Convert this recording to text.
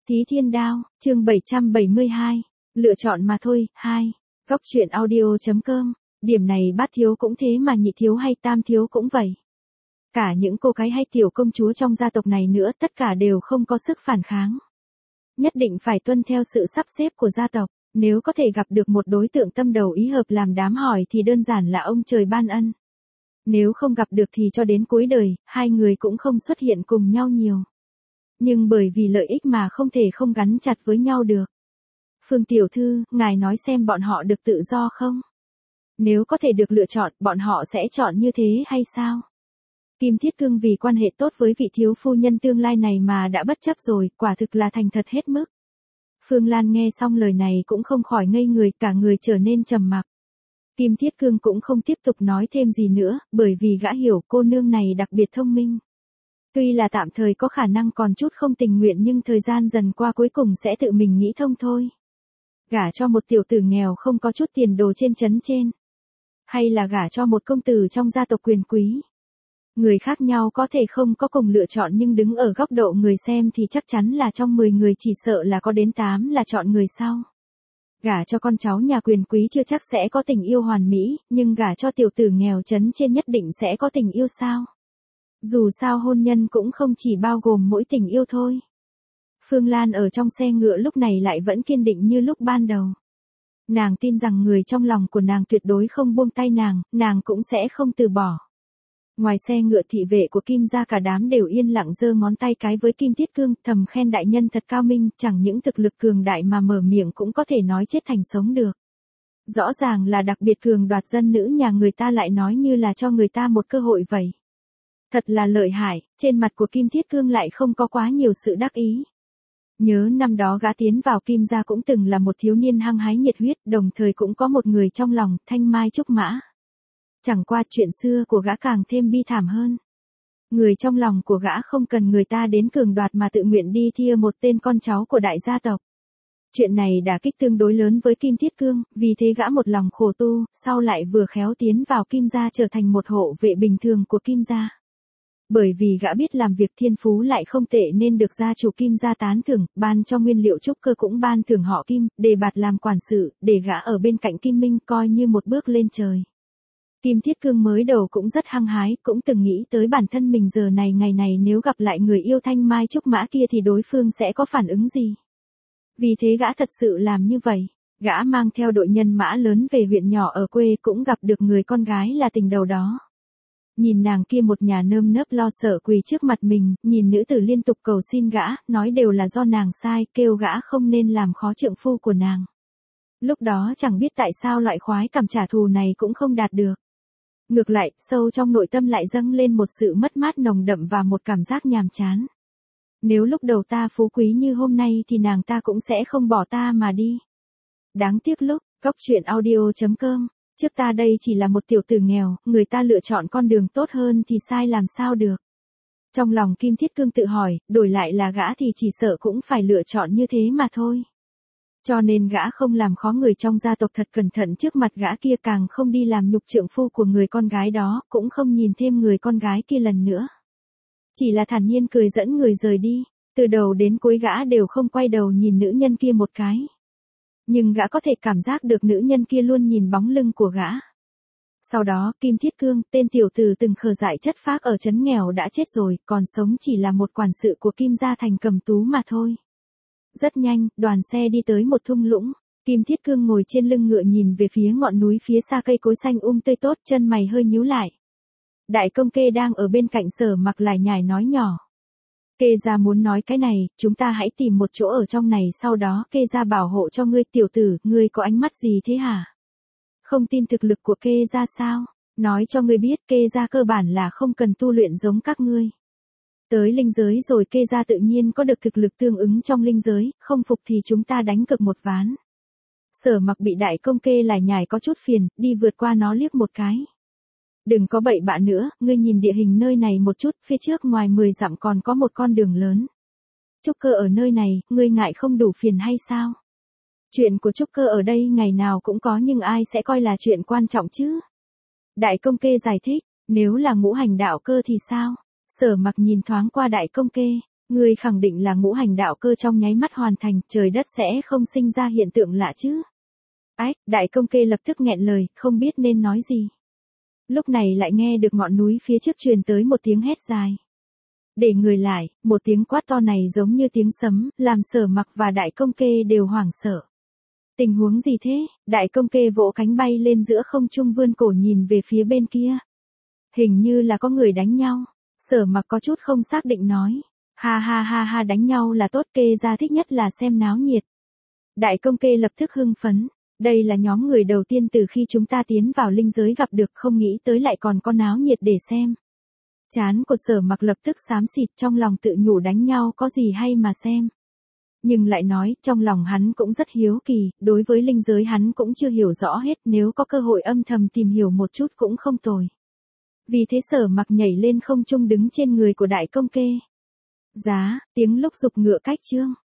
Thí Thiên Đao, chương 772, lựa chọn mà thôi, 2. Góc truyện audio.com, điểm này bát thiếu cũng thế mà nhị thiếu hay tam thiếu cũng vậy. Cả những cô gái hay tiểu công chúa trong gia tộc này nữa tất cả đều không có sức phản kháng. Nhất định phải tuân theo sự sắp xếp của gia tộc, nếu có thể gặp được một đối tượng tâm đầu ý hợp làm đám hỏi thì đơn giản là ông trời ban ân. Nếu không gặp được thì cho đến cuối đời, hai người cũng không xuất hiện cùng nhau nhiều. Nhưng bởi vì lợi ích mà không thể không gắn chặt với nhau được. Phương tiểu thư, ngài nói xem bọn họ được tự do không? Nếu có thể được lựa chọn, bọn họ sẽ chọn như thế hay sao? Kim Thiết Cương vì quan hệ tốt với vị thiếu phu nhân tương lai này mà đã bất chấp rồi, quả thực là thành thật hết mức. Phương Lan nghe xong lời này cũng không khỏi ngây người, cả người trở nên trầm mặc. Kim Thiết Cương cũng không tiếp tục nói thêm gì nữa, bởi vì gã hiểu cô nương này đặc biệt thông minh. Tuy là tạm thời có khả năng còn chút không tình nguyện nhưng thời gian dần qua cuối cùng sẽ tự mình nghĩ thông thôi. Gả cho một tiểu tử nghèo không có chút tiền đồ trên trấn trên. Hay là gả cho một công tử trong gia tộc quyền quý. Người khác nhau có thể không có cùng lựa chọn nhưng đứng ở góc độ người xem thì chắc chắn là trong 10 người chỉ sợ là có đến 8 là chọn người sau. Gả cho con cháu nhà quyền quý chưa chắc sẽ có tình yêu hoàn mỹ, nhưng gả cho tiểu tử nghèo trấn trên nhất định sẽ có tình yêu sao? Dù sao hôn nhân cũng không chỉ bao gồm mỗi tình yêu thôi. Phương Lan ở trong xe ngựa lúc này lại vẫn kiên định như lúc ban đầu. Nàng tin rằng người trong lòng của nàng tuyệt đối không buông tay nàng cũng sẽ không từ bỏ. Ngoài xe ngựa thị vệ của Kim gia cả đám đều yên lặng giơ ngón tay cái với Kim Thiết Cương, thầm khen đại nhân thật cao minh, chẳng những thực lực cường đại mà mở miệng cũng có thể nói chết thành sống được. Rõ ràng là đặc biệt cường đoạt dân nữ nhà người ta lại nói như là cho người ta một cơ hội vậy. Thật là lợi hại, trên mặt của Kim Thiết Cương lại không có quá nhiều sự đắc ý. Nhớ năm đó gã tiến vào Kim gia cũng từng là một thiếu niên hăng hái nhiệt huyết, đồng thời cũng có một người trong lòng, Thanh Mai Trúc Mã. Chẳng qua chuyện xưa của gã càng thêm bi thảm hơn. Người trong lòng của gã không cần người ta đến cường đoạt mà tự nguyện đi thia một tên con cháu của đại gia tộc. Chuyện này đả kích tương đối lớn với Kim Thiết Cương, vì thế gã một lòng khổ tu, sau lại vừa khéo tiến vào Kim gia trở thành một hộ vệ bình thường của Kim gia. Bởi vì gã biết làm việc thiên phú lại không tệ nên được gia chủ Kim gia tán thưởng, ban cho nguyên liệu trúc cơ cũng ban thưởng họ Kim, đề bạt làm quản sự, để gã ở bên cạnh Kim Minh coi như một bước lên trời. Kim Thiết Cương mới đầu cũng rất hăng hái, cũng từng nghĩ tới bản thân mình giờ này ngày này nếu gặp lại người yêu Thanh Mai Trúc Mã kia thì đối phương sẽ có phản ứng gì. Vì thế gã thật sự làm như vậy, gã mang theo đội nhân mã lớn về huyện nhỏ ở quê cũng gặp được người con gái là tình đầu đó. Nhìn nàng kia một nhà nơm nớp lo sợ quỳ trước mặt mình, nhìn nữ tử liên tục cầu xin gã, nói đều là do nàng sai, kêu gã không nên làm khó trượng phu của nàng. Lúc đó chẳng biết tại sao loại khoái cảm trả thù này cũng không đạt được. Ngược lại, sâu trong nội tâm lại dâng lên một sự mất mát nồng đậm và một cảm giác nhàm chán. Nếu lúc đầu ta phú quý như hôm nay thì nàng ta cũng sẽ không bỏ ta mà đi. Đáng tiếc lúc, góc truyện audio.com, trước ta đây chỉ là một tiểu tử nghèo, người ta lựa chọn con đường tốt hơn thì sai làm sao được. Trong lòng Kim Thiết Cương tự hỏi, đổi lại là gã thì chỉ sợ cũng phải lựa chọn như thế mà thôi. Cho nên gã không làm khó người trong gia tộc thật cẩn thận trước mặt gã kia, càng không đi làm nhục trượng phu của người con gái đó, cũng không nhìn thêm người con gái kia lần nữa. Chỉ là thản nhiên cười dẫn người rời đi, từ đầu đến cuối gã đều không quay đầu nhìn nữ nhân kia một cái. Nhưng gã có thể cảm giác được nữ nhân kia luôn nhìn bóng lưng của gã. Sau đó, Kim Thiết Cương, tên tiểu tử từng khờ dại chất phác ở trấn nghèo đã chết rồi, còn sống chỉ là một quản sự của Kim gia thành Cầm Tú mà thôi. Rất nhanh, đoàn xe đi tới một thung lũng, Kim Thiết Cương ngồi trên lưng ngựa nhìn về phía ngọn núi phía xa, cây cối xanh tươi tốt, chân mày hơi nhíu lại. Đại công kê đang ở bên cạnh Sở Mặc lải nhải nói nhỏ. Kê gia muốn nói cái này, chúng ta hãy tìm một chỗ ở trong này, sau đó Kê gia bảo hộ cho ngươi. Tiểu tử, ngươi có ánh mắt gì thế hả? Không tin thực lực của Kê gia sao? Nói cho ngươi biết, Kê gia cơ bản là không cần tu luyện giống các ngươi. Tới linh giới rồi Kê gia tự nhiên có được thực lực tương ứng trong linh giới, không phục thì chúng ta đánh cược một ván. Sở Mặc bị đại công kê lải nhải có chút phiền, đi vượt qua nó liếc một cái. Đừng có bậy bạ nữa, ngươi nhìn địa hình nơi này một chút, phía trước ngoài 10 dặm còn có một con đường lớn. Trúc cơ ở nơi này, ngươi ngại không đủ phiền hay sao? Chuyện của trúc cơ ở đây ngày nào cũng có nhưng ai sẽ coi là chuyện quan trọng chứ? Đại công kê giải thích, nếu là ngũ hành đạo cơ thì sao? Sở Mặc nhìn thoáng qua đại công kê, Ngươi khẳng định là ngũ hành đạo cơ trong nháy mắt hoàn thành, trời đất sẽ không sinh ra hiện tượng lạ chứ. Ách, đại công kê lập tức nghẹn lời, không biết nên nói gì. Lúc này lại nghe được ngọn núi phía trước truyền tới một tiếng hét dài. Để người lại, một tiếng quát to này giống như tiếng sấm, làm Sở Mặc và đại công kê đều hoảng sợ. Tình huống gì thế? Đại công kê vỗ cánh bay lên giữa không trung vươn cổ nhìn về phía bên kia. Hình như là có người đánh nhau. Sở Mặc có chút không xác định nói. Ha ha ha ha, đánh nhau là tốt, kê ra thích nhất là xem náo nhiệt. Đại công kê lập tức hưng phấn. Đây là nhóm người đầu tiên từ khi chúng ta tiến vào linh giới gặp được, không nghĩ tới lại còn có náo nhiệt để xem. Trán của Sở Mặc lập tức xám xịt, trong lòng tự nhủ đánh nhau có gì hay mà xem. Nhưng lại nói, trong lòng hắn cũng rất hiếu kỳ, đối với linh giới hắn cũng chưa hiểu rõ hết, nếu có cơ hội âm thầm tìm hiểu một chút cũng không tồi. Vì thế Sở Mặc nhảy lên không trung đứng trên người của đại công kê. Giá, tiếng lúc giục ngựa cách chương.